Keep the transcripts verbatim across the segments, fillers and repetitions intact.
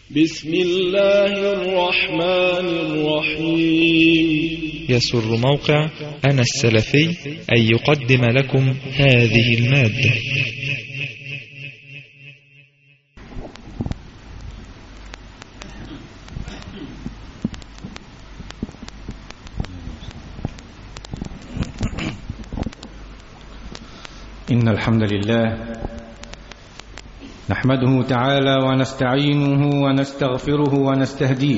بسم الله الرحمن الرحيم. يسر موقع أنا السلفي أن يقدم لكم هذه المادة. إن الحمد لله نحمده تعالى ونستعينه ونستغفره ونستهديه،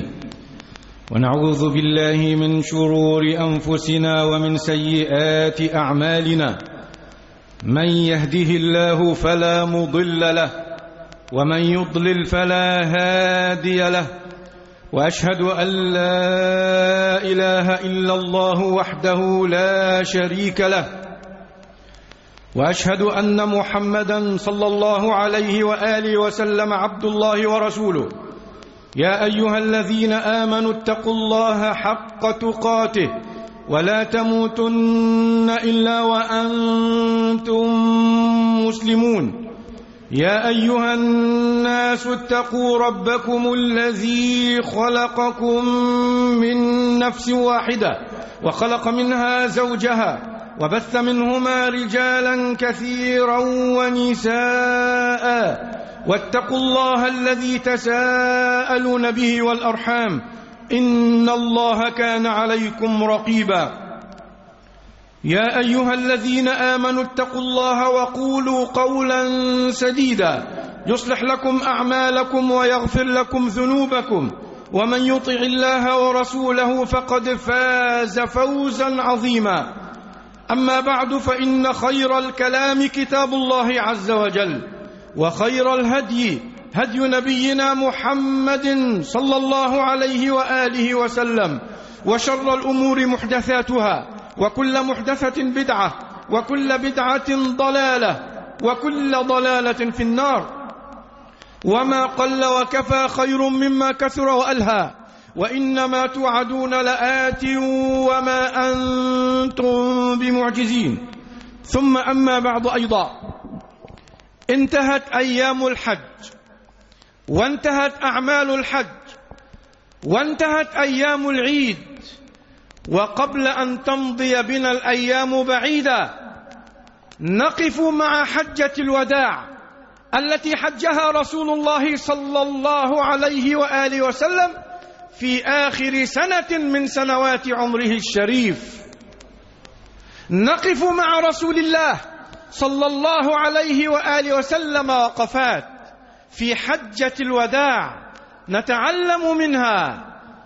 ونعوذ بالله من شرور أنفسنا ومن سيئات أعمالنا. من يهده الله فلا مضل له، ومن يضلل فلا هادي له، وأشهد أن لا إله إلا الله وحده لا شريك له، وأشهد أن محمدًا صلى الله عليه وآله وسلم عبد الله ورسوله. يا أيها الذين آمنوا اتقوا الله حق تقاته ولا تموتن إلا وأنتم مسلمون. يا أيها الناس اتقوا ربكم الذي خلقكم من نفس واحدة وخلق منها زوجها وبث منهما رجالا كثيرا ونساء، واتقوا الله الذي تساءلون به والأرحام إن الله كان عليكم رقيبا. يا أيها الذين آمنوا اتقوا الله وقولوا قولا سديدا يصلح لكم أعمالكم ويغفر لكم ذنوبكم، ومن يطع الله ورسوله فقد فاز فوزا عظيما. أما بعد، فإن خير الكلام كتاب الله عز وجل، وخير الهدي هدي نبينا محمد صلى الله عليه وآله وسلم، وشر الأمور محدثاتها، وكل محدثة بدعة، وكل بدعة ضلالة، وكل ضلالة في النار. وما قل وكفى خير مما كثر وألهى، وإنما توعدون لآت وما أنتم بمعجزين. ثم أما بعد، أيضا انتهت أيام الحج، وانتهت أعمال الحج، وانتهت أيام العيد، وقبل أن تمضي بنا الأيام بعيدة نقف مع حجة الوداع التي حجها رسول الله صلى الله عليه وآله وسلم في آخر سنة من سنوات عمره الشريف. نقف مع رسول الله صلى الله عليه وآله وسلم وقفات في حجة الوداع نتعلم منها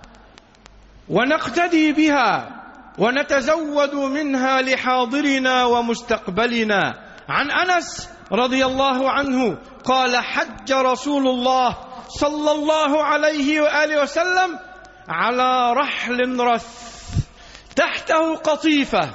ونقتدي بها ونتزود منها لحاضرنا ومستقبلنا. عن أنس رضي الله عنه قال: حج رسول الله صلى الله عليه وآله وسلم على رحل رث تحته قطيفة،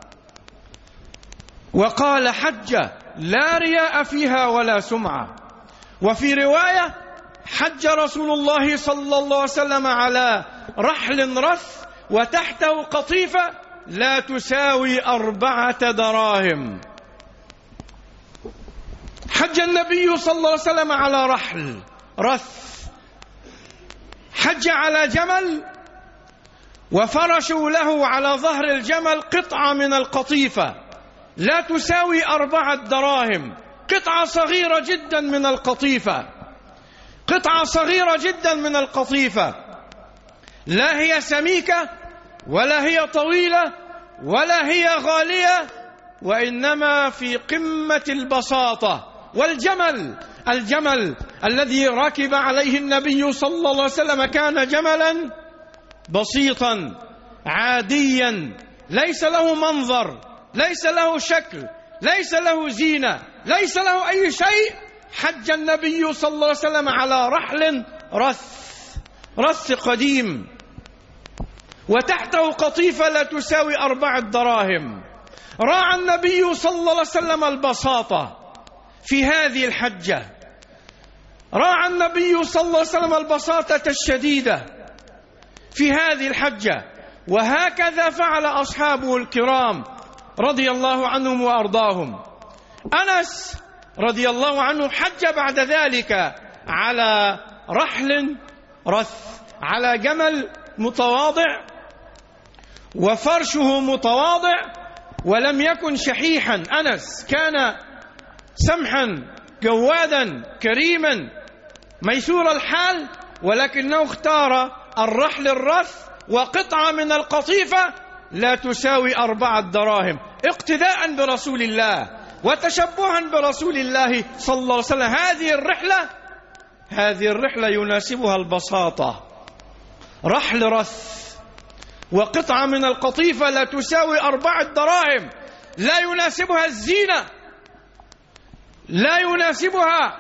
وقال: حج لا رياء فيها ولا سمعة. وفي رواية: حج رسول الله صلى الله عليه وسلم على رحل رث وتحته قطيفة لا تساوي أربعة دراهم. حج النبي صلى الله عليه وسلم على رحل رث، حج على جمل، وفرشوا له على ظهر الجمل قطعة من القطيفة لا تساوي أربعة دراهم، قطعة صغيرة جدا من القطيفة، قطعة صغيرة جدا من القطيفة، لا هي سميكة ولا هي طويلة ولا هي غالية، وإنما في قمة البساطة. والجمل الجمل الذي ركب عليه النبي صلى الله عليه وسلم كان جملا بسيطا عاديا، ليس له منظر، ليس له شكل، ليس له زينة، ليس له أي شيء. حج النبي صلى الله عليه وسلم على رحل رث رث قديم وتحته قطيفة لا تساوي أربعة دراهم. راعى النبي صلى الله عليه وسلم البساطة في هذه الحجة، راعى النبي صلى الله عليه وسلم البساطة الشديدة في هذه الحجة، وهكذا فعل أصحابه الكرام رضي الله عنهم وأرضاهم. أنس رضي الله عنه حج بعد ذلك على رحل رث، على جمل متواضع وفرشه متواضع، ولم يكن شحيحا. أنس كان سمحا جوادا كريما ميسور الحال، ولكنه اختار الرحل الرث وقطعة من القطيفة لا تساوي أربعة دراهم، اقتداء برسول الله وتشبها برسول الله صلى الله عليه وسلم. هذه الرحلة هذه الرحلة يناسبها البساطة، رحل رث وقطعة من القطيفة لا تساوي أربعة دراهم، لا يناسبها الزينة، لا يناسبها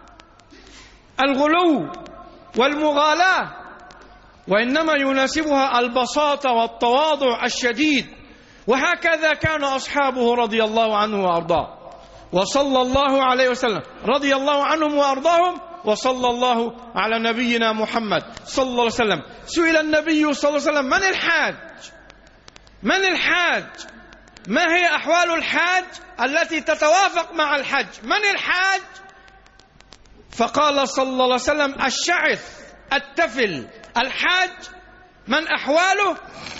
الغلو والمغالاة، وإنما يناسبها البساطة والتواضع الشديد. وهكذا كان أصحابه رضي الله عنه وأرضاه وصلى الله عليه وسلم، رضي الله عنهم وأرضاهم، وصلى الله على نبينا محمد صلى الله عليه وسلم. سئل النبي صلى الله عليه وسلم: من الحاج؟ من الحاج؟ ما هي أحوال الحاج التي تتوافق مع الحج؟ من الحاج؟ فقال صلى الله عليه وسلم: الشعث التفل. الحاج من أحواله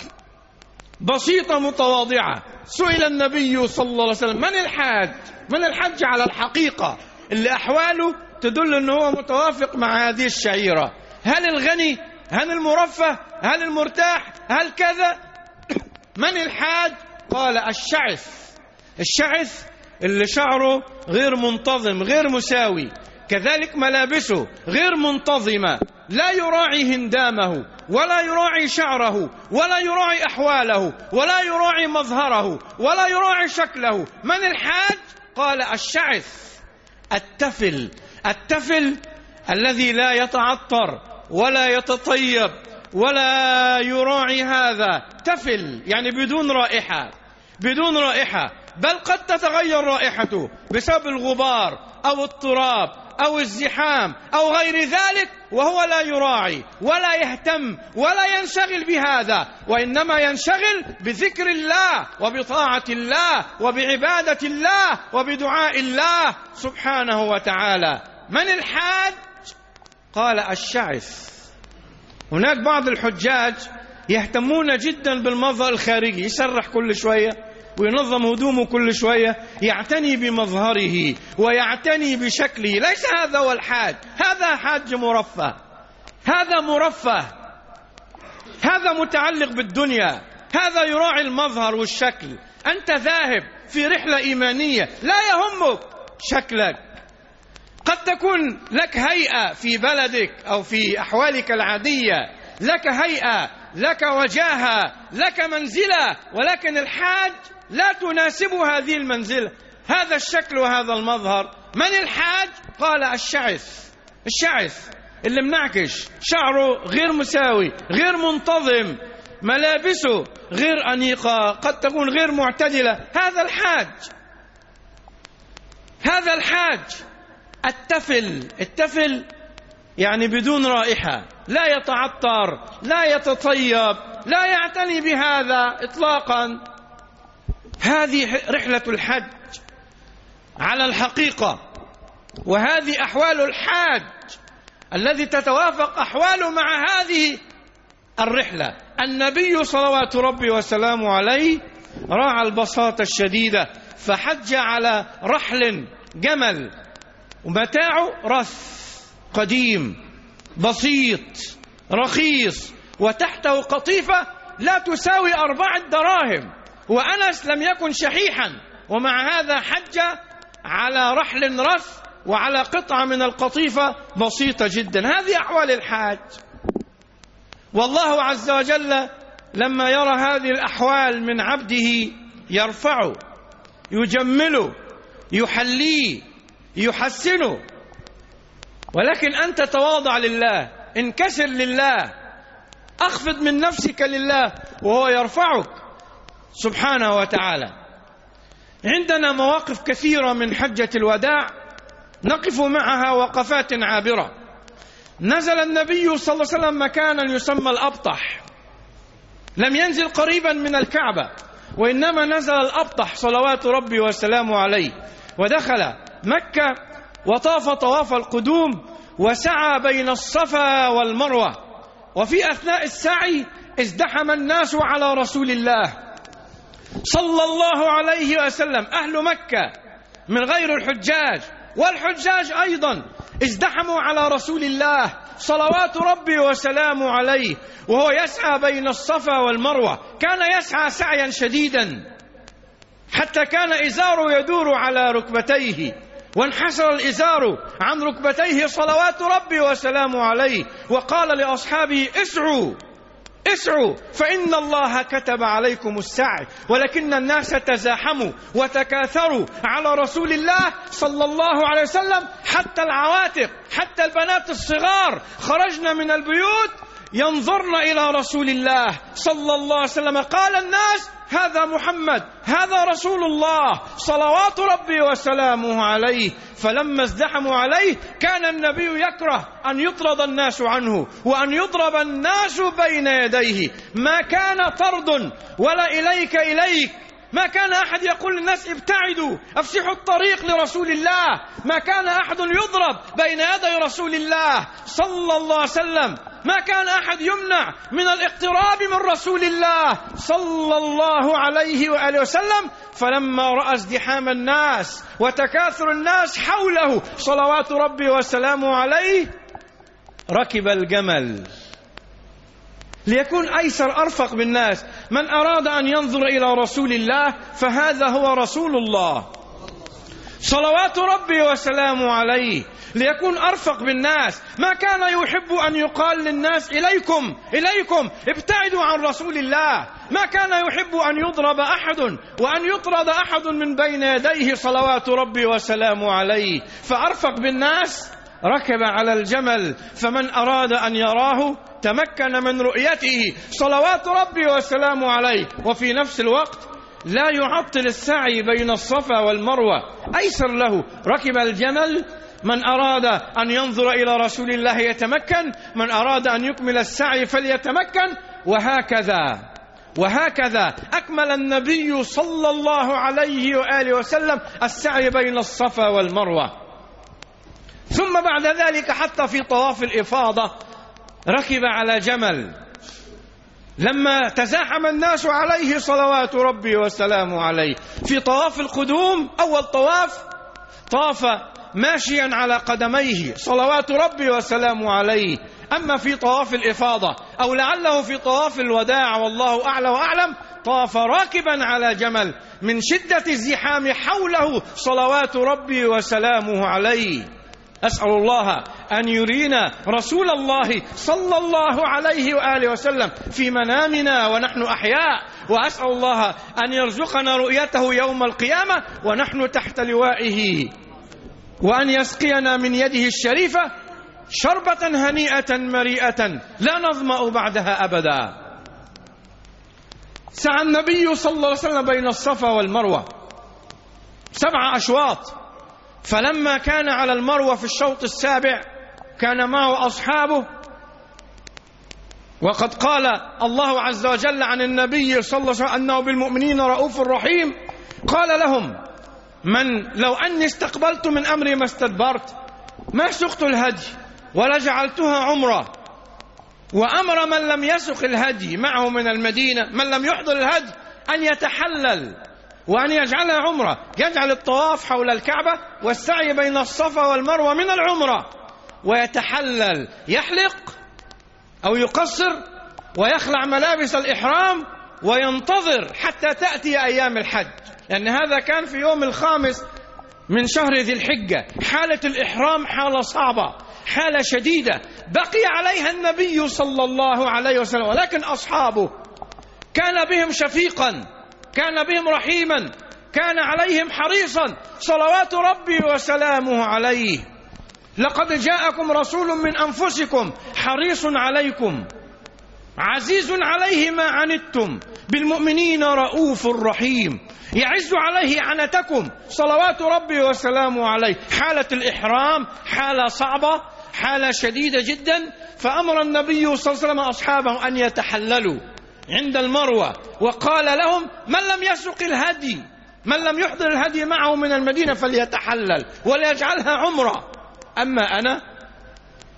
بسيطة متواضعة. سئل النبي صلى الله عليه وسلم: من الحاج؟ من الحج على الحقيقة اللي أحواله تدل أنه هو متوافق مع هذه الشعيرة؟ هل الغني؟ هل المرفه؟ هل المرتاح؟ هل كذا؟ من الحاج؟ قال: الشعث. الشعث اللي شعره غير منتظم، غير مساوي، كذلك ملابسه غير منتظمة، لا يراعي هندامه ولا يراعي شعره ولا يراعي أحواله ولا يراعي مظهره ولا يراعي شكله. من الحاج؟ قال: الشعث التفل. التفل الذي لا يتعطر ولا يتطيب ولا يراعي هذا. تفل يعني بدون رائحة، بدون رائحة، بل قد تتغير رائحته بسبب الغبار أو التراب أو الزحام أو غير ذلك، وهو لا يراعي ولا يهتم ولا ينشغل بهذا، وإنما ينشغل بذكر الله وبطاعة الله وبعبادة الله وبدعاء الله سبحانه وتعالى. من الحاج؟ قال: الشعث. هناك بعض الحجاج يهتمون جدا بالمظهر الخارجي، يسرح كل شوية وينظم هدومه كل شوية، يعتني بمظهره ويعتني بشكله. ليس هذا هو الحاج، هذا حاج مرفه، هذا مرفه، هذا متعلق بالدنيا، هذا يراعي المظهر والشكل. أنت ذاهب في رحلة إيمانية، لا يهمك شكلك. قد تكون لك هيئة في بلدك أو في أحوالك العادية، لك هيئة، لك وجاهة، لك منزلة، ولكن الحاج لا تناسب هذه المنزلة، هذا الشكل وهذا المظهر. من الحاج؟ قال: الشعث. الشعث اللي منعكش، شعره غير مساوي، غير منتظم، ملابسه غير أنيقة، قد تكون غير معتدلة، هذا الحاج. هذا الحاج التفل. التفل يعني بدون رائحة، لا يتعطر، لا يتطيب، لا يعتني بهذا إطلاقا. هذه رحلة الحج على الحقيقة، وهذه أحوال الحاج الذي تتوافق أحواله مع هذه الرحلة. النبي صلوات ربي وسلامه عليه راعى البساطة الشديدة، فحج على رحل جمل ومتاعه رث قديم بسيط رخيص، وتحته قطيفة لا تساوي أربعة دراهم. وأنس لم يكن شحيحا، ومع هذا حج على رحل رث وعلى قطعة من القطيفة بسيطة جدا. هذه أحوال الحاج. والله عز وجل لما يرى هذه الأحوال من عبده يرفعه، يجمله، يحليه، يحسنه. ولكن أنت تواضع لله، انكسر لله، أخفض من نفسك لله، وهو يرفعك سبحانه وتعالى. عندنا مواقف كثيرة من حجة الوداع نقف معها وقفات عابرة. نزل النبي صلى الله عليه وسلم مكانا يسمى الأبطح، لم ينزل قريبا من الكعبة، وإنما نزل الأبطح صلوات ربي وسلامه عليه، ودخل مكة وطاف طواف القدوم، وسعى بين الصفا والمروة، وفي أثناء السعي ازدحم الناس على رسول الله صلى الله عليه وسلم. أهل مكة من غير الحجاج والحجاج أيضا ازدحموا على رسول الله صلوات ربي وسلامه عليه وهو يسعى بين الصفا والمروة. كان يسعى سعيا شديدا حتى كان إزاره يدور على ركبتيه، وانحسر الإزار عن ركبتيه صلوات ربي وسلامه عليه، وقال لأصحابه: اسعوا اسعوا فإن الله كتب عليكم السعي، ولكن الناس تزاحموا وتكاثروا على رسول الله صلى الله عليه وسلم، حتى العواتق حتى البنات الصغار خرجن من البيوت ينظرن إلى رسول الله صلى الله عليه وسلم. قال الناس: هذا محمد، هذا رسول الله صلوات ربي وسلامه عليه. فلما ازدحموا عليه كان النبي يكره أن يطرد الناس عنه وأن يضرب الناس بين يديه. ما كان طرد ولا إليك إليك، ما كان أحد يقول للناس: ابتعدوا افسحوا الطريق لرسول الله، ما كان أحد يضرب بين يدي رسول الله صلى الله عليه وسلم، ما كان أحد يمنع من الاقتراب من رسول الله صلى الله عليه وآله وسلم. فلما رأى ازدحام الناس وتكاثر الناس حوله صلوات ربي وسلامه عليه ركب الجمل ليكون أيسر أرفق بالناس. من أراد أن ينظر إلى رسول الله فهذا هو رسول الله صلوات ربي وسلامه عليه، ليكون أرفق بالناس. ما كان يحب أن يقال للناس: إليكم إليكم ابتعدوا عن رسول الله. ما كان يحب أن يضرب أحد وأن يطرد أحد من بين يديه صلوات ربي وسلامه عليه. فأرفق بالناس ركب على الجمل، فمن أراد أن يراه تمكن من رؤيته صلوات ربي وسلامه عليه. وفي نفس الوقت لا يعطل السعي بين الصفا والمروة، أيسر له. ركب الجمل، من أراد أن ينظر إلى رسول الله يتمكن، من أراد أن يكمل السعي فليتمكن. وهكذا وهكذا أكمل النبي صلى الله عليه وآله وسلم السعي بين الصفا والمروة. ثم بعد ذلك حتى في طواف الإفاضة ركب على جمل. لما تزاحم الناس عليه صلوات ربي وسلامه عليه في طواف القدوم، أول طواف طاف ماشيا على قدميه صلوات ربي وسلامه عليه. أما في طواف الإفاضة أو لعله في طواف الوداع والله أعلى وأعلم طاف راكبا على جمل من شدة الزحام حوله صلوات ربي وسلامه عليه. أسأل الله أن يرينا رسول الله صلى الله عليه وآله وسلم في منامنا ونحن أحياء، وأسأل الله أن يرزقنا رؤيته يوم القيامة ونحن تحت لوائه، وأن يسقينا من يده الشريفة شربة هنيئة مريئة لا نظمأ بعدها أبدا. سعى النبي صلى الله عليه وسلم بين الصفا والمروة سبع أشواط، فلما كان على المروة في الشوط السابع كان معه أصحابه. وقد قال الله عز وجل عن النبي صلى الله عليه وسلم أنه بالمؤمنين رؤوف رحيم. قال لهم: من لو أني استقبلت من أمري ما استدبرت ما سقت الهدي ولا جعلتها عمرة. وأمر من لم يسق الهدي معه من المدينة، من لم يحضر الهدي، أن يتحلل وأن يجعلها عمرة، يجعل الطواف حول الكعبة والسعي بين الصفا والمروة من العمرة، ويتحلل، يحلق أو يقصر ويخلع ملابس الإحرام وينتظر حتى تأتي أيام الحج، لأن هذا كان في يوم الخامس من شهر ذي الحجة. حالة الإحرام حالة صعبة، حالة شديدة بقي عليها النبي صلى الله عليه وسلم، ولكن أصحابه كان بهم شفيقا، كان بهم رحيما، كان عليهم حريصا صلوات ربي وسلامه عليه. لقد جاءكم رسول من أنفسكم حريص عليكم عزيز عليه ما عنتم بالمؤمنين رؤوف رحيم، يعز عليه عنتكم صلوات ربي وسلامه عليه. حالة الإحرام حالة صعبة، حالة شديدة جدا. فأمر النبي صلى الله عليه وسلم أصحابه أن يتحللوا عند المروة، وقال لهم: من لم يسق الهدي، من لم يحضر الهدي معه من المدينة فليتحلل وليجعلها عمرة. أما أنا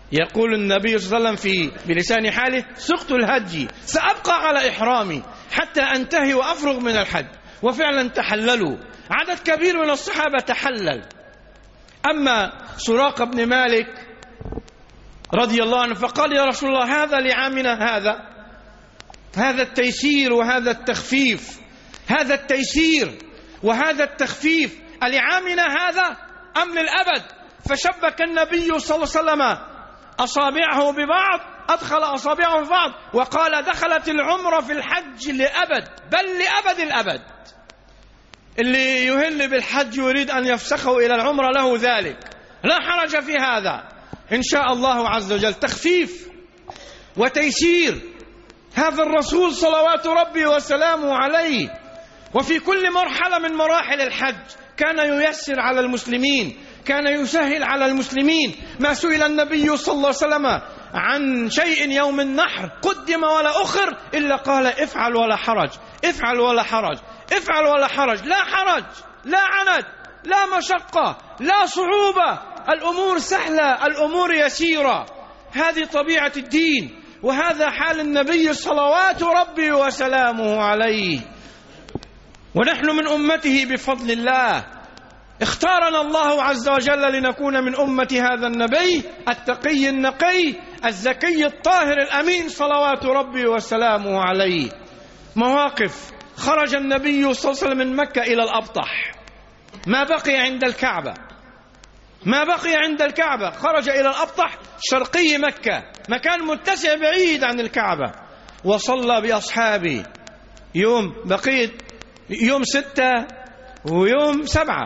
يقول النبي صلى الله عليه وسلم في بلسان حاله: سقت الهدي، سأبقى على إحرامي حتى أنتهي وأفرغ من الحج. وفعلا تحللوا، عدد كبير من الصحابة تحلل. أما سراقة بن مالك رضي الله عنه فقال: يا رسول الله، هذا لعامنا هذا هذا التيسير وهذا التخفيف، هذا التيسير وهذا التخفيف لعامنا هذا أم للأبد؟ فشبك النبي صلى الله عليه وسلم أصابعه ببعض، أدخل أصابعه ببعض وقال: دخلت العمرة في الحج لأبد، بل لأبد الأبد. اللي يهل بالحج ويريد أن يفسخه إلى العمرة له ذلك، لا حرج في هذا إن شاء الله عز وجل. تخفيف وتيسير هذا الرسول صلوات ربي وسلامه عليه. وفي كل مرحلة من مراحل الحج كان ييسر على المسلمين، كان يسهل على المسلمين. ما سئل النبي صلى الله عليه وسلم عن شيء يوم النحر قدم ولا أخر إلا قال: افعل ولا حرج، افعل ولا حرج، افعل ولا حرج. لا حرج، لا عنت، لا مشقة، لا صعوبة، الأمور سهلة، الأمور يسيرة. هذه طبيعة الدين، وهذا حال النبي صلوات ربي وسلامه عليه. ونحن من أمته بفضل الله، اختارنا الله عز وجل لنكون من أمة هذا النبي التقي النقي الزكي الطاهر الأمين صلوات ربي وسلامه عليه. مواقف: خرج النبي صلى الله عليه وسلم من مكة إلى الأبطح، ما بقي عند الكعبة، ما بقي عند الكعبة، خرج إلى الأبطح شرقي مكة، مكان متسع بعيد عن الكعبة، وصلى بأصحابه يوم بقيت يوم ستة ويوم سبعة،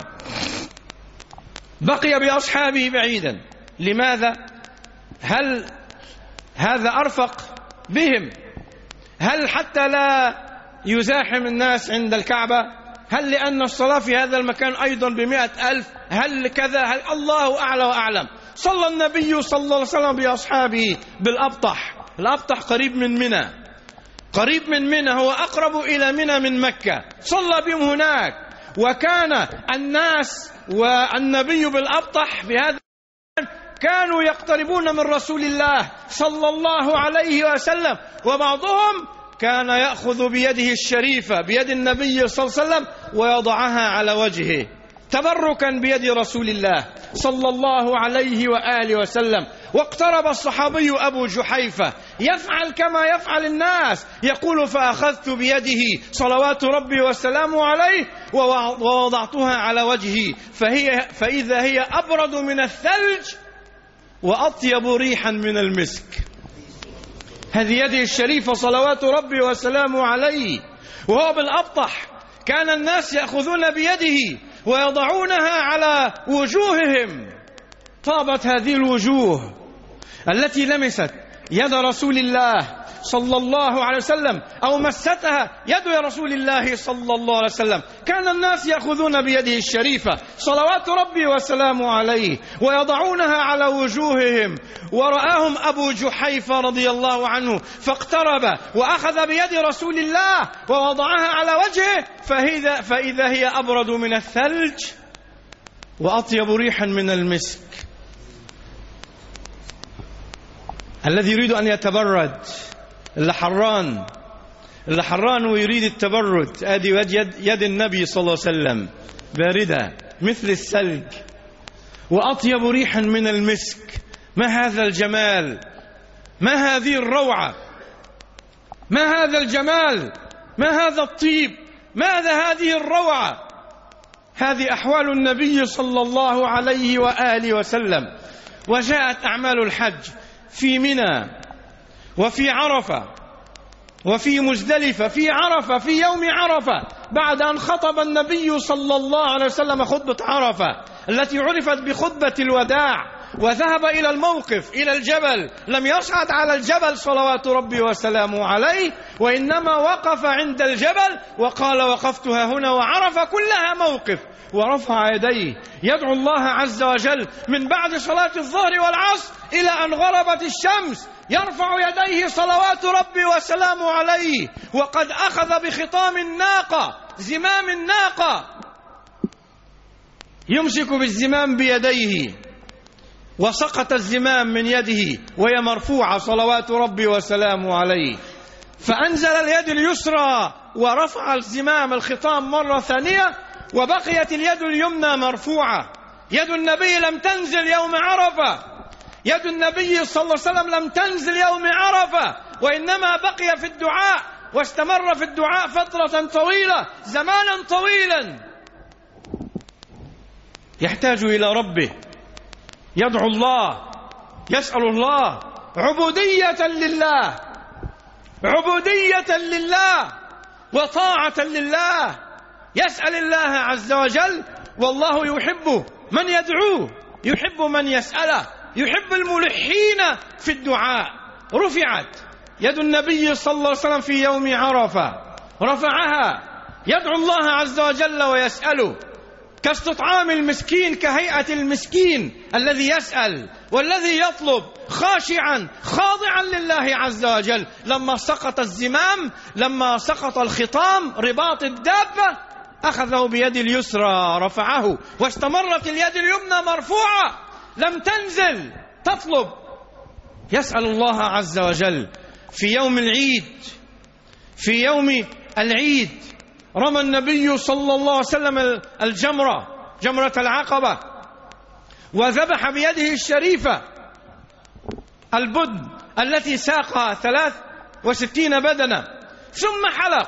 بقي بأصحابه بعيدا. لماذا؟ هل هذا أرفق بهم؟ هل حتى لا يزاحم الناس عند الكعبة؟ هل لأن الصلاة في هذا المكان أيضا بمئة ألف؟ هل كذا؟ هل الله أعلى وأعلم. صلى النبي صلى الله عليه وسلم بأصحابه بالأبطح. الأبطح قريب من منى، قريب من منى، هو أقرب إلى منى من مكة. صلى بهم هناك، وكان الناس والنبي بالأبطح في هذا كانوا يقتربون من رسول الله صلى الله عليه وسلم، وبعضهم كان يأخذ بيده الشريفة، بيد النبي صلى الله عليه وسلم، ويضعها على وجهه تبركا بيد رسول الله صلى الله عليه وآله وسلم. واقترب الصحابي أبو جحيفة يفعل كما يفعل الناس، يقول: فأخذت بيده صلوات ربي وسلامه عليه ووضعتها على وجهي فهي فإذا هي أبرد من الثلج وأطيب ريحا من المسك. هذه يده الشريفة صلوات ربي وسلامه عليه وهو بالأبطح. كان الناس يأخذون بيده ويضعونها على وجوههم. طابت هذه الوجوه التي لمست يد رسول الله صلى الله عليه وسلم، أو مستها يد رسول الله صلى الله عليه وسلم. كان الناس يأخذون بيده الشريفة صلوات ربي وسلامه عليه ويضعونها على وجوههم. ورآهم أبو جحيفة رضي الله عنه فاقترب وأخذ بيد رسول الله ووضعها على وجهه فإذا, فإذا هي أبرد من الثلج وأطيب ريحا من المسك. الذي يريد أن يتبرد، اللي حران اللي حران ويريد التبرد، ادي يد, يد النبي صلى الله عليه وسلم باردة مثل الثلج وأطيب ريحا من المسك. ما هذا الجمال، ما هذه الروعة، ما هذا الجمال، ما هذا الطيب، ماذا هذه الروعة. هذه أحوال النبي صلى الله عليه وآله وسلم. وجاءت أعمال الحج في منى وفي عرفة وفي مزدلفة. في عرفة، في يوم عرفة، بعد أن خطب النبي صلى الله عليه وسلم خطبة عرفة التي عرفت بخطبة الوداع، وذهب إلى الموقف، إلى الجبل. لم يصعد على الجبل صلوات ربي وسلامه عليه، وإنما وقف عند الجبل وقال: وقفتها هنا. وعرف كلها موقف، ورفع يديه يدعو الله عز وجل من بعد صلاة الظهر والعصر إلى أن غربت الشمس، يرفع يديه صلوات ربي وسلامه عليه وقد أخذ بخطام الناقة، زمام الناقة، يمسك بالزمام بيديه وسقط الزمام من يده وهي مرفوعة صلوات ربي وسلامه عليه، فأنزل اليد اليسرى ورفع الزمام الخطام مرة ثانية، وبقيت اليد اليمنى مرفوعة. يد النبي لم تنزل يوم عرفة، يد النبي صلى الله عليه وسلم لم تنزل يوم عرفة، وإنما بقي في الدعاء واستمر في الدعاء فترة طويلة، زمانا طويلا، يحتاج إلى ربه، يدعو الله، يسأل الله، عبودية لله، عبودية لله وطاعة لله، يسأل الله عز وجل، والله يحب من يدعوه، يحب من يسأله، يحب الملحين في الدعاء. رفعت يد النبي صلى الله عليه وسلم في يوم عرفة، رفعها يدعو الله عز وجل ويسأله، كاستطعام المسكين، كهيئة المسكين الذي يسأل والذي يطلب خاشعا خاضعا لله عز وجل. لما سقط الزمام، لما سقط الخطام رباط الدابة، أخذه بيد اليسرى رفعه، واستمرت اليد اليمنى مرفوعة لم تنزل تطلب، يسأل الله عز وجل. في يوم العيد، في يوم العيد رمى النبي صلى الله عليه وسلم الجمرة، جمرة العقبة، وذبح بيده الشريفة البدن التي ساقها ثلاث وستين بدنة، ثم حلق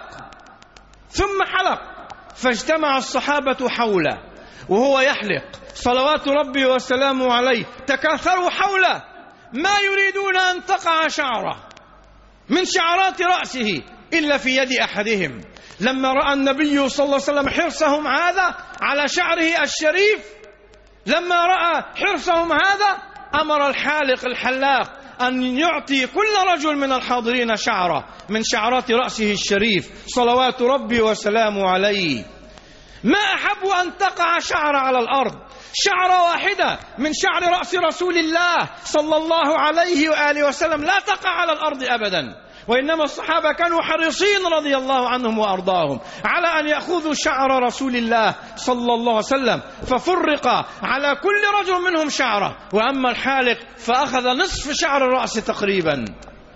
ثم حلق فاجتمع الصحابة حوله وهو يحلق صلوات ربي وسلامه عليه، تكاثروا حوله ما يريدون أن تقع شعره من شعرات رأسه إلا في يد أحدهم. لما رأى النبي صلى الله عليه وسلم حرصهم هذا على شعره الشريف، لما رأى حرصهم هذا أمر الحالق الحلاق أن يعطي كل رجل من الحاضرين شعره من شعرات رأسه الشريف صلوات ربي وسلامه عليه. ما أحب أن تقع شعر على الأرض، شعرة واحدة من شعر رأس رسول الله صلى الله عليه وآله وسلم لا تقع على الأرض أبدا، وإنما الصحابة كانوا حريصين رضي الله عنهم وأرضاهم على أن يأخذوا شعر رسول الله صلى الله عليه وسلم، ففرق على كل رجل منهم شعره، وأما الحالق فأخذ نصف شعر الرأس تقريبا.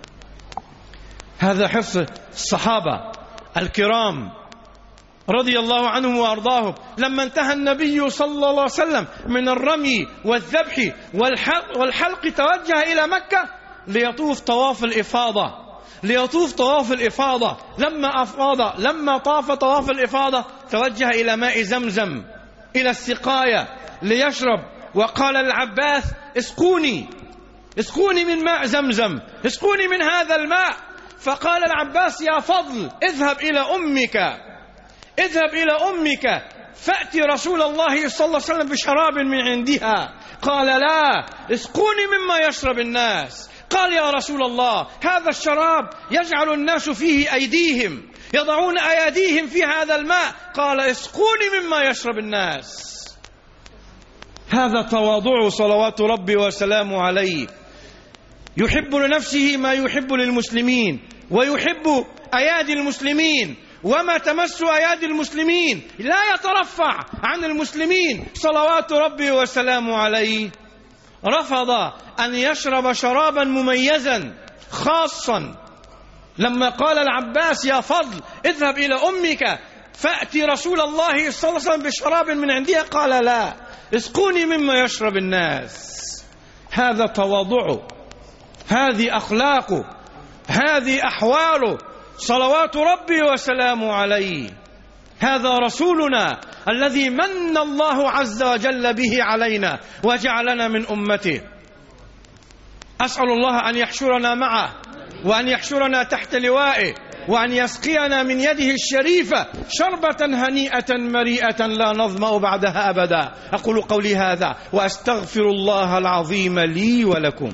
هذا حرص الصحابة الكرام رضي الله عنهم وأرضاهم. لما انتهى النبي صلى الله عليه وسلم من الرمي والذبح والحلق, والحلق توجه إلى مكة ليطوف طواف الإفاضة، ليطوف طواف الإفاضة. لما أفاض لما طاف طواف الإفاضة توجه إلى ماء زمزم، إلى السقاية ليشرب، وقال العباس اسقوني اسقوني من ماء زمزم، اسقوني من هذا الماء. فقال العباس يا فضل اذهب إلى أمك اذهب إلى أمك فأتي رسول الله صلى الله عليه وسلم بشراب من عندها. قال لا، اسقوني مما يشرب الناس. قال يا رسول الله هذا الشراب يجعل الناس فيه أيديهم، يضعون أيديهم في هذا الماء. قال اسقوني مما يشرب الناس. هذا تواضع صلوات ربي وسلامه عليه، يحب لنفسه ما يحب للمسلمين، ويحب أيادي المسلمين، وما تمس أيادي المسلمين لا يترفع عن المسلمين صلوات ربي وسلامه عليه. رفض أن يشرب شرابا مميزا خاصا. لما قال العباس يا فضل اذهب إلى أمك فأتي رسول الله صلى الله عليه وسلم بشراب من عندها، قال لا، اسقوني مما يشرب الناس. هذا تواضعه، هذه أخلاقه، هذه أحواله صلوات ربي وسلامه عليه. هذا رسولنا الذي من الله عز وجل به علينا وجعلنا من أمته. أسأل الله أن يحشرنا معه، وأن يحشرنا تحت لوائه، وأن يسقينا من يده الشريفة شربة هنيئة مريئة لا نظمأ بعدها أبدا. أقول قولي هذا وأستغفر الله العظيم لي ولكم.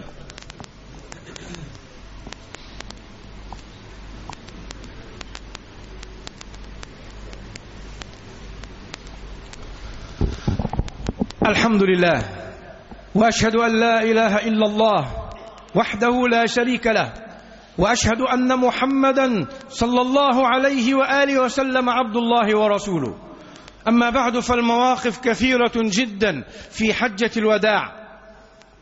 الحمد لله، وأشهد أن لا إله إلا الله وحده لا شريك له، وأشهد أن محمدا صلى الله عليه وآله وسلم عبد الله ورسوله. أما بعد، فالمواقف كثيرة جدا في حجة الوداع.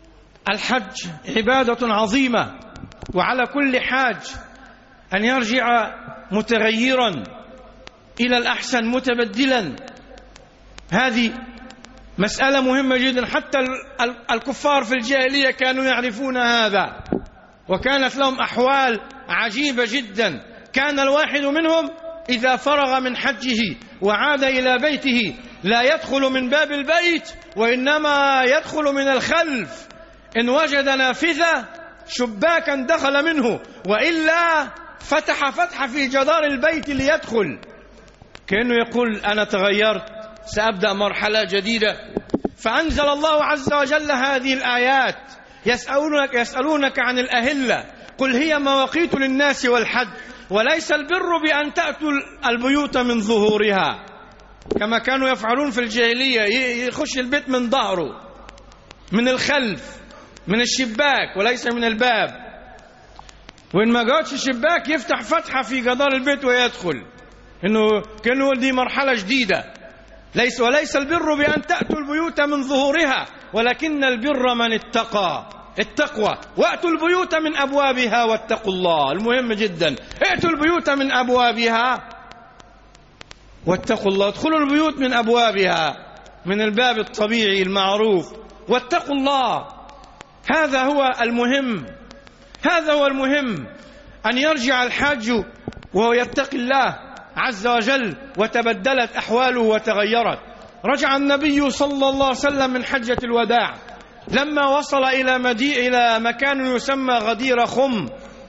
الحج عبادة عظيمة، وعلى كل حاج أن يرجع متغيرا إلى الأحسن متبدلا. هذه مسألة مهمة جدا، حتى الكفار في الجاهلية كانوا يعرفون هذا، وكانت لهم أحوال عجيبة جدا. كان الواحد منهم إذا فرغ من حجه وعاد إلى بيته لا يدخل من باب البيت، وإنما يدخل من الخلف. إن وجد نافذة شباكا دخل منه، وإلا فتح فتح في جدار البيت ليدخل، كأنه يقول أنا تغيرت، سأبدأ مرحلة جديدة. فأنزل الله عز وجل هذه الآيات: يسألونك, يسألونك عن الأهلة قل هي مواقيت للناس والحج وليس البر بأن تأتوا البيوت من ظهورها، كما كانوا يفعلون في الجاهلية، يخش البيت من ظهره، من الخلف، من الشباك وليس من الباب. وإن ما جاءتش الشباك يفتح فتحة في جدار البيت ويدخل، إنه كأنه دي مرحلة جديدة. ليس وليس البر بأن تأتوا البيوت من ظهورها ولكن البر من اتقى. التقوى، وأتوا البيوت من أبوابها واتقوا الله. المهم جدا، ائتوا البيوت من أبوابها واتقوا الله. ادخلوا البيوت من أبوابها، من الباب الطبيعي المعروف، واتقوا الله. هذا هو المهم، هذا هو المهم، أن يرجع الحاج وهو يتقي الله عز وجل، وتبدلت أحواله وتغيرت. رجع النبي صلى الله عليه وسلم من حجة الوداع لما وصل إلى مدي إلى مكان يسمى غدير خم،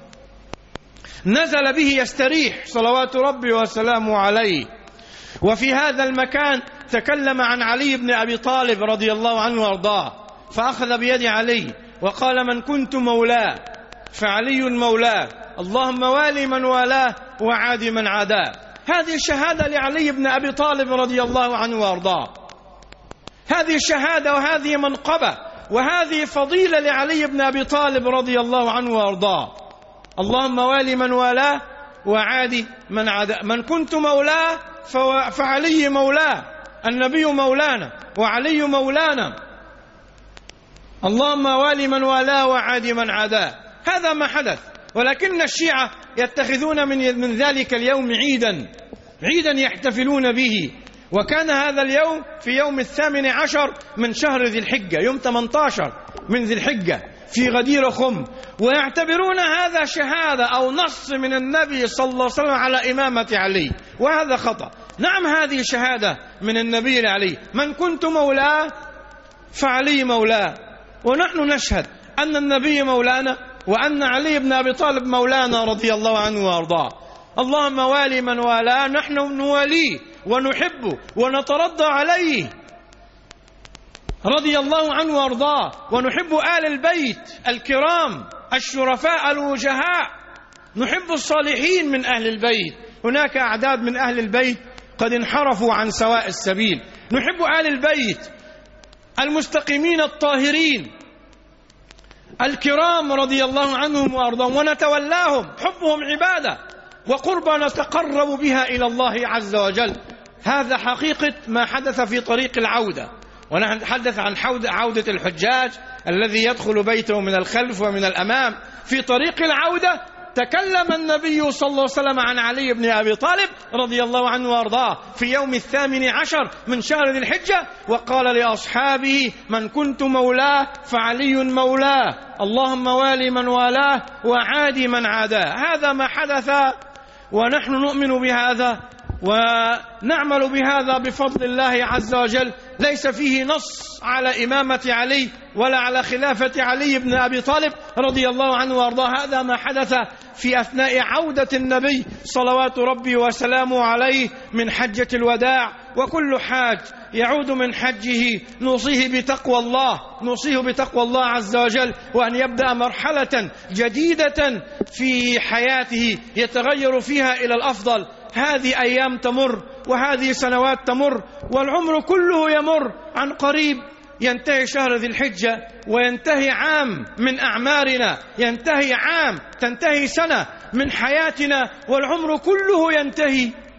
نزل به يستريح صلوات ربي وسلامه عليه. وفي هذا المكان تكلم عن علي بن أبي طالب رضي الله عنه وارضاه، فأخذ بيد علي وقال: من كنت مولاه فعلي مولاه، اللهم والي من والاه وعادي من عاداه. هذه الشهادة لعلي بن أبي طالب رضي الله عنه وارضاه، هذه الشهادة وهذه منقبة وهذه فضيلة لعلي بن أبي طالب رضي الله عنه وارضاه. اللهم والي من والاه وعادي من عاداه. من كنت مولاه فعلي مولاه، النبي مولانا وعلي مولانا. اللهم والي من والاه وعادي من عاداه. هذا ما حدث. ولكن الشيعة يتخذون من من ذلك اليوم عيدا، عيدا يحتفلون به. وكان هذا اليوم في يوم الثامن عشر من شهر ذي الحجة، يوم ثمانية عشر من ذي الحجة في غدير خم، ويعتبرون هذا شهادة أو نص من النبي صلى الله عليه وسلم على إمامة علي، وهذا خطأ. نعم، هذه شهادة من النبي لعلي: من كنت مولاه فعلي مولاه. ونحن نشهد أن النبي مولانا وأن علي بن أبي طالب مولانا رضي الله عنه وارضاه. اللهم والي من والاه، نحن نواليه ونحبه ونترضى عليه رضي الله عنه وارضاه، ونحب آل البيت الكرام الشرفاء الوجهاء، نحب الصالحين من أهل البيت. هناك أعداد من أهل البيت قد انحرفوا عن سواء السبيل. نحب آل البيت المستقيمين الطاهرين الكرام رضي الله عنهم وأرضاهم، ونتولاهم. حبهم عبادة وقربة نتقرب بها إلى الله عز وجل. هذا حقيقة ما حدث في طريق العودة. ونحن نتحدث عن عودة الحجاج الذي يدخل بيته من الخلف ومن الأمام. في طريق العودة تكلم النبي صلى الله عليه وسلم عن علي بن أبي طالب رضي الله عنه وارضاه في يوم الثامن عشر من شهر ذي الحجة، وقال لأصحابه: من كنت مولاه فعلي مولاه، اللهم والي من والاه وعادي من عاداه. هذا ما حدث، ونحن نؤمن بهذا ونعمل بهذا بفضل الله عز وجل. ليس فيه نص على إمامة علي ولا على خلافة علي بن أبي طالب رضي الله عنه وارضاه. هذا ما حدث في أثناء عودة النبي صلوات ربي وسلامه عليه من حجة الوداع. وكل حاج يعود من حجه نوصيه بتقوى الله، نوصيه بتقوى الله عز وجل، وأن يبدأ مرحلة جديدة في حياته يتغير فيها إلى الأفضل. هذه أيام تمر وهذه سنوات تمر، والعمر كله يمر عن قريب. ينتهي شهر ذي الحجة وينتهي عام من أعمارنا، ينتهي عام، تنتهي سنة من حياتنا، والعمر كله ينتهي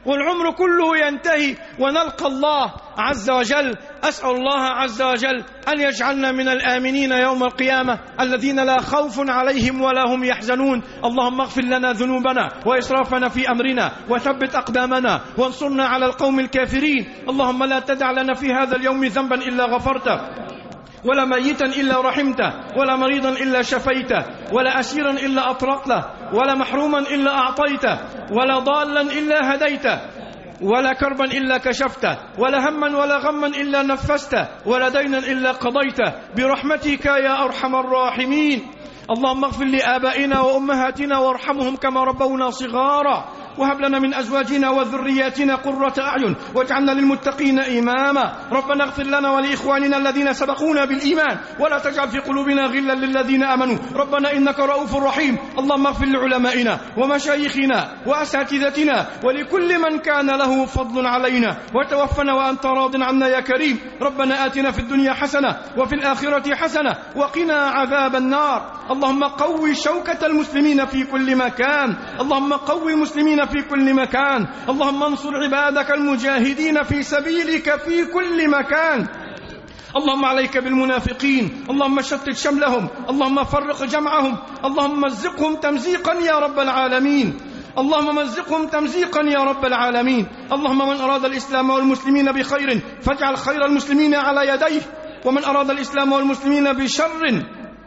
والعمر كله ينتهي ونلقى الله عز وجل. أسأل الله عز وجل أن يجعلنا من الآمنين يوم القيامة الذين لا خوف عليهم ولا هم يحزنون. اللهم اغفر لنا ذنوبنا وإسرافنا في أمرنا وثبت أقدامنا وانصرنا على القوم الكافرين. اللهم لا تدع لنا في هذا اليوم ذنبا إلا غفرته، ولا ميتا إلا رحمته، ولا مريضا إلا شفيته، ولا أسيرا إلا أطرقته، ولا محروما إلا أعطيته، ولا ضالا إلا هديته، ولا كربا إلا كشفته، ولا هما ولا غما إلا نفسته، ولا دينا إلا قضيته، برحمتك يا أرحم الراحمين. اللهم اغفر لآبائنا وأمهاتنا وارحمهم كما ربونا صغارا، وهب لنا من أزواجنا وذرياتنا قرة أعين واجعلنا للمتقين إماما. ربنا اغفر لنا ولإخواننا الذين سبقونا بالإيمان ولا تجعل في قلوبنا غلا للذين آمنوا ربنا إنك رؤوف رحيم. اللهم اغفر لعلمائنا ومشايخنا وأساتذتنا ولكل من كان له فضل علينا، وتوفنا وأنت راض عنا يا كريم. ربنا آتنا في الدنيا حسنة وفي الآخرة حسنة وقنا عذاب النار. اللهم قوي شوكة المسلمين في كل مكان، اللهم قوي المسلمين في كل مكان، اللهم انصر عبادك المجاهدين في سبيلك في كل مكان. اللهم عليك بالمنافقين، اللهم شتت شملهم، اللهم فرق جمعهم، اللهم مزقهم تمزيقا يا رب العالمين، اللهم مزقهم تمزيقا يا رب العالمين. اللهم من أراد الإسلام والمسلمين بخير فاجعل خير المسلمين على يديه، ومن أراد الإسلام والمسلمين بشر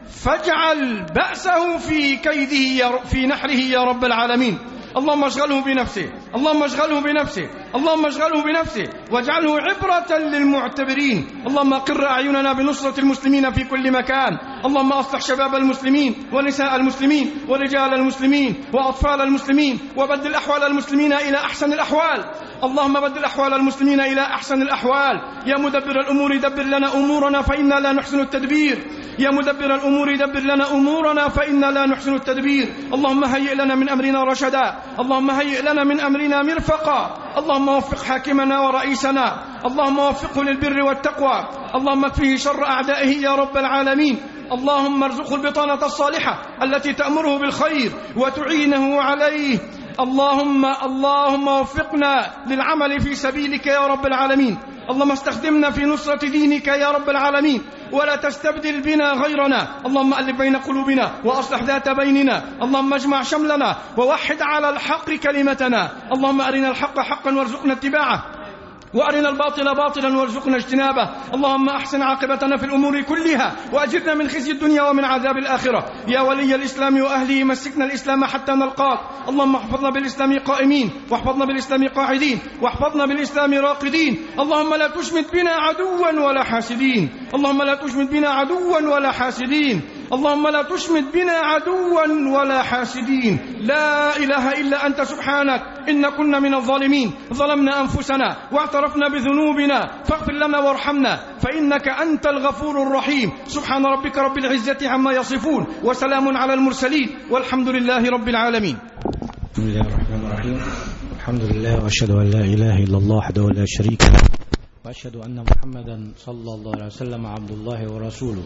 فاجعل بأسه في كيده في نحره يا رب العالمين. اللهم اشغله بنفسه، اللهم اشغله بنفسه، اللهم اشغله بنفسه واجعله عبرة للمعتبرين. اللهم قر أعيننا بنصرة المسلمين في كل مكان. اللهم أصلح شباب المسلمين ونساء المسلمين ورجال المسلمين وأطفال المسلمين، وبدل أحوال المسلمين إلى أحسن الأحوال. اللهم بدل أحوال المسلمين إلى أحسن الأحوال. يا مدبر الأمور دبر لنا أمورنا فإنا لا نحسن التدبير، يا مدبر الأمور دبر لنا أمورنا فإنا لا نحسن التدبير. اللهم هيئ لنا من أمرنا رشدا، اللهم هيئ لنا من أمرنا مرفقا. اللهم وفق حاكمنا ورئيسنا، اللهم وفقه للبر والتقوى، اللهم اكفه شر أعدائه يا رب العالمين. اللهم ارزقه البطانة الصالحة التي تأمره بالخير وتعينه عليه. اللهم اللهم وفقنا للعمل في سبيلك يا رب العالمين. اللهم استخدمنا في نصرة دينك يا رب العالمين، ولا تستبدل بنا غيرنا. اللهم ألف بين قلوبنا وأصلح ذات بيننا، اللهم اجمع شملنا ووحد على الحق كلمتنا. اللهم أرنا الحق حقا وارزقنا اتباعه، وأرنا الباطل باطلا وارزقنا اجتنابه. اللهم أحسن عاقبتنا في الأمور كلها وأجرنا من خزي الدنيا ومن عذاب الآخرة. يا ولي الإسلام وأهله مسكنا الإسلام حتى نلقاك. اللهم احفظنا بالإسلام قائمين، واحفظنا بالإسلام قاعدين، واحفظنا بالإسلام راقدين. اللهم لا تشمت بنا عدوا ولا حاسدين، اللهم لا تشمت بنا عدوا ولا حاسدين، اللهم لا تشمت بنا عدوا ولا حاسدين. لا إله إلا أنت سبحانك إن كنا من الظالمين، ظلمنا أنفسنا واعترفنا بذنوبنا فاغفر لنا وارحمنا فإنك أنت الغفور الرحيم. سبحان ربك رب العزة عما يصفون وسلام على المرسلين والحمد لله رب العالمين. بسم الله الرحمن الرحيم. الحمد لله وأشهد أن لا إله إلا الله وحده لا شريك له، وأشهد أن محمدا صلى الله عليه وسلم عبد الله ورسوله.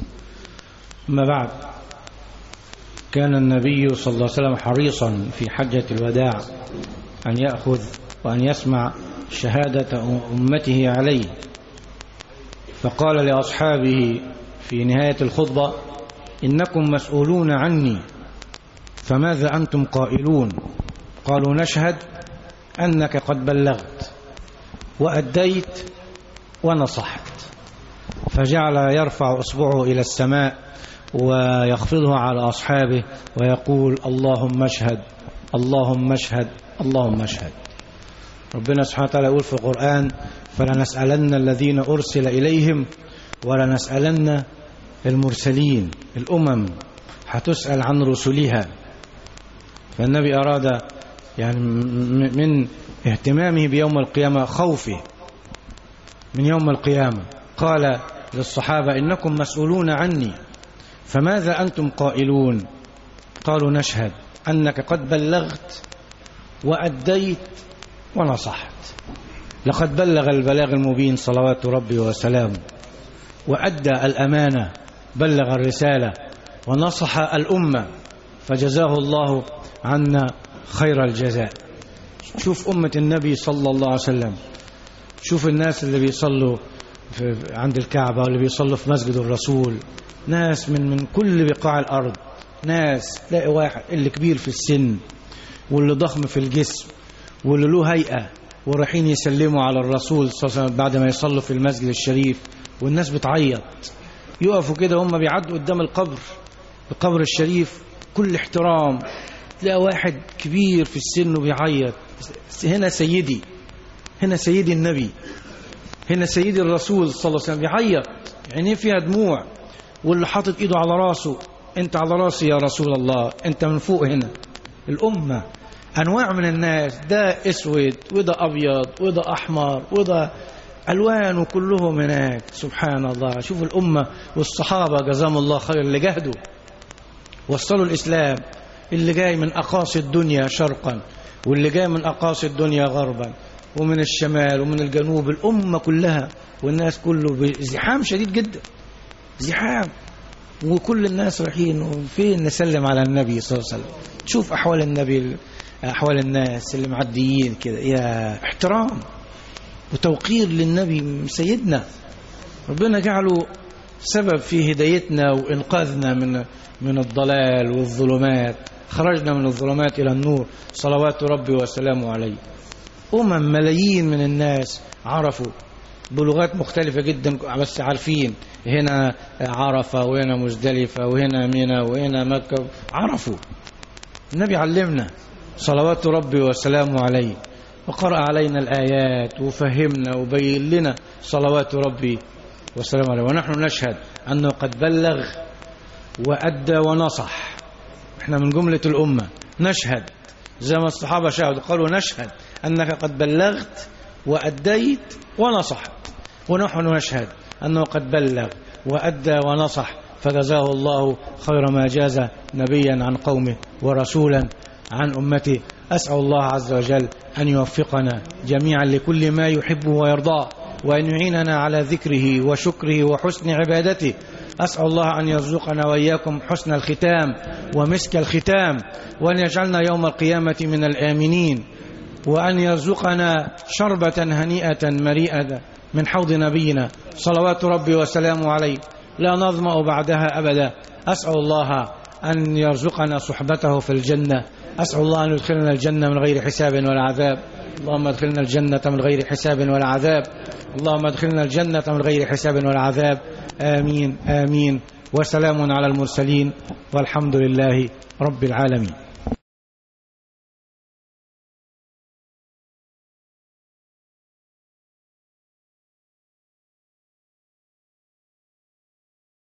أما بعد، كان النبي صلى الله عليه وسلم حريصا في حجة الوداع أن يأخذ وأن يسمع شهادة أمته عليه، فقال لأصحابه في نهاية الخطبة: إنكم مسؤولون عني، فماذا أنتم قائلون؟ قالوا: نشهد أنك قد بلغت وأديت ونصحت. فجعل يرفع أصبعه إلى السماء ويخفضها على أصحابه ويقول: اللهم اشهد، اللهم اشهد، اللهم اشهد. ربنا سبحانه وتعالى يقول في القرآن: فلنسألن الذين أرسل إليهم ولنسألن المرسلين. الأمم هتسأل عن رسلها. فالنبي أراد يعني من اهتمامه بيوم القيامة خوفه من يوم القيامة، قال للصحابة: إنكم مسؤولون عني، فماذا أنتم قائلون؟ قالوا: نشهد أنك قد بلغت وأديت ونصحت. لقد بلغ البلاغ المبين صلوات ربي وسلامه، وأدى الأمانة، بلغ الرسالة ونصح الأمة، فجزاه الله عنا خير الجزاء. شوف أمة النبي صلى الله عليه وسلم، شوف الناس اللي بيصلوا في عند الكعبة واللي بيصلوا في مسجد الرسول، ناس من من كل بقاع الأرض، ناس تلاقي واحد اللي كبير في السن واللي ضخم في الجسم واللي له هيئة ورايحين يسلموا على الرسول صلى الله عليه وسلم بعد ما يصلوا في المسجد الشريف، والناس بتعيط، يقفوا كده هم بيعدوا قدام القبر القبر الشريف كل احترام، تلاقي واحد كبير في السن وبيعيط، هنا سيدي، هنا سيدي النبي، هنا سيدي الرسول صلى الله عليه وسلم، بيعيط عينيه فيها دموع، واللي حاطط ايده على راسه، انت على راسي يا رسول الله، انت من فوق هنا. الأمة أنواع من الناس، ده اسود وده أبيض وده أحمر وده ألوان وكلهم هناك، سبحان الله. شوف الأمة والصحابة جزاهم الله خير اللي جهدوا وصلوا الإسلام، اللي جاي من أقاصي الدنيا شرقا واللي جاي من أقاصي الدنيا غربا ومن الشمال ومن الجنوب، الأمة كلها والناس كله بزحام شديد جدا، زحام، وكل الناس رايحين وفين نسلم على النبي صلى الله عليه وسلم. تشوف أحوال النبي، أحوال الناس اللي معديين كده، يا احترام وتوقير للنبي سيدنا، ربنا جعله سبب في هدايتنا وإنقاذنا من من الضلال والظلمات، خرجنا من الظلمات إلى النور، صلوات ربي وسلامه عليه. أمم ملايين من الناس عرفوا بلغات مختلفة جدا، بس عارفين هنا عرفة وهنا مزدلفة وهنا منى وهنا مكة، عرفوا. النبي علمنا صلوات ربي وسلامه عليه، وقرأ علينا الآيات وفهمنا وبين لنا صلوات ربي وسلامه عليه، ونحن نشهد أنه قد بلغ وأدى ونصح. احنا من جملة الأمة نشهد زي ما الصحابة شاهدوا، قالوا نشهد أنك قد بلغت وأديت ونصحت، ونحن نشهد أنه قد بلغ وأدى ونصح، فجزاه الله خير ما جاز نبيا عن قومه ورسولا عن أمته. أسأل الله عز وجل أن يوفقنا جميعا لكل ما يحبه ويرضاه، وأن يعيننا على ذكره وشكره وحسن عبادته. أسأل الله أن يرزقنا وإياكم حسن الختام ومسك الختام، وأن يجعلنا يوم القيامة من الآمنين، وأن يرزقنا شربة هنيئة مريئة من حوض نبينا صلوات ربي وسلامه عليه لا نظمأ بعدها أبدا. أسأل الله أن يرزقنا صحبته في الجنة، أسأل الله أن يدخلنا الجنة من غير حساب ولا عذاب. اللهم ادخلنا الجنة من غير حساب ولا عذاب، اللهم ادخلنا الجنة من غير حساب ولا عذاب. آمين آمين. وسلام على المرسلين والحمد لله رب العالمين.